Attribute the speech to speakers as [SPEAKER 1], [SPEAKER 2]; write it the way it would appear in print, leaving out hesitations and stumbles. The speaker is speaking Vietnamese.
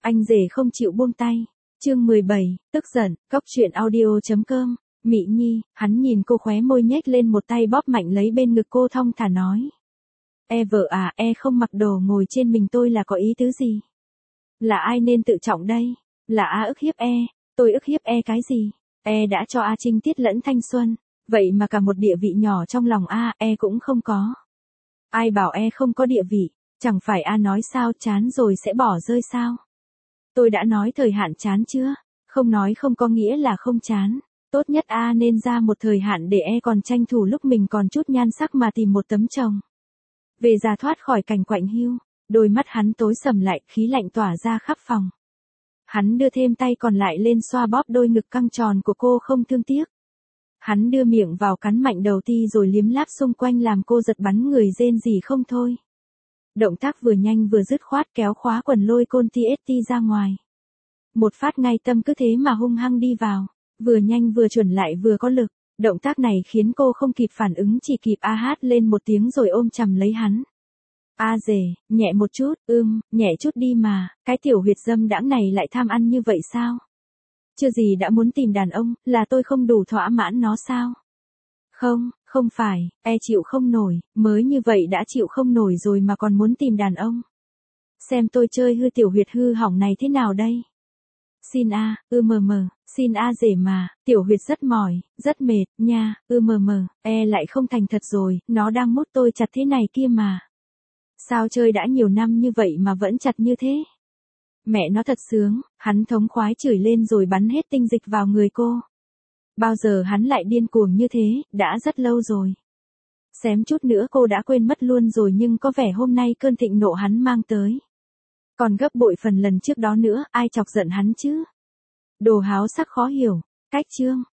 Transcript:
[SPEAKER 1] Anh rể không chịu buông tay. Chương 17, tức giận, cóc truyện audio.com. Mị Nhi, hắn nhìn cô khóe môi nhếch lên một tay bóp mạnh lấy bên ngực cô thong thả nói. Vợ à, không mặc đồ ngồi trên mình tôi là có ý tứ gì? Là ai nên tự trọng đây? Là A ức hiếp tôi ức hiếp cái gì? Đã cho A trinh tiết lẫn thanh xuân, vậy mà cả một địa vị nhỏ trong lòng A, cũng không có. Ai bảo không có địa vị, chẳng phải A nói sao chán rồi sẽ bỏ rơi sao? Tôi đã nói thời hạn chán chưa? Không nói không có nghĩa là không chán. Tốt nhất A nên ra một thời hạn để còn tranh thủ lúc mình còn chút nhan sắc mà tìm một tấm chồng. Về già thoát khỏi cảnh quạnh hiu, đôi mắt hắn tối sầm lại, khí lạnh tỏa ra khắp phòng. Hắn đưa thêm tay còn lại lên xoa bóp đôi ngực căng tròn của cô không thương tiếc. Hắn đưa miệng vào cắn mạnh đầu ti rồi liếm láp xung quanh làm cô giật bắn người rên rỉ không thôi. Động tác vừa nhanh vừa dứt khoát kéo khóa quần lôi côn TST ra ngoài. Một phát ngay tâm cứ thế mà hung hăng đi vào, vừa nhanh vừa chuẩn lại vừa có lực. Động tác này khiến cô không kịp phản ứng, chỉ kịp hát lên một tiếng rồi ôm chầm lấy hắn. A rể, nhẹ một chút, nhẹ chút đi mà, cái tiểu huyệt dâm đãng này lại tham ăn như vậy sao? Chưa gì đã muốn tìm đàn ông, là tôi không đủ thỏa mãn nó sao? Không phải, chịu không nổi, mới như vậy đã chịu không nổi rồi mà còn muốn tìm đàn ông. Xem tôi chơi hư tiểu huyệt hư hỏng này thế nào đây? Xin A, xin A rể mà, tiểu huyệt rất mỏi, rất mệt, nha, lại không thành thật rồi, nó đang mút tôi chặt thế này kia mà. Sao chơi đã nhiều năm như vậy mà vẫn chặt như thế? Mẹ nó thật sướng, hắn thống khoái chửi lên rồi bắn hết tinh dịch vào người cô. Bao giờ hắn lại điên cuồng như thế, đã rất lâu rồi. Xém chút nữa cô đã quên mất luôn rồi, nhưng có vẻ hôm nay cơn thịnh nộ hắn mang tới còn gấp bội phần lần trước đó nữa, ai chọc giận hắn chứ? Đồ háo sắc khó hiểu. Cách chương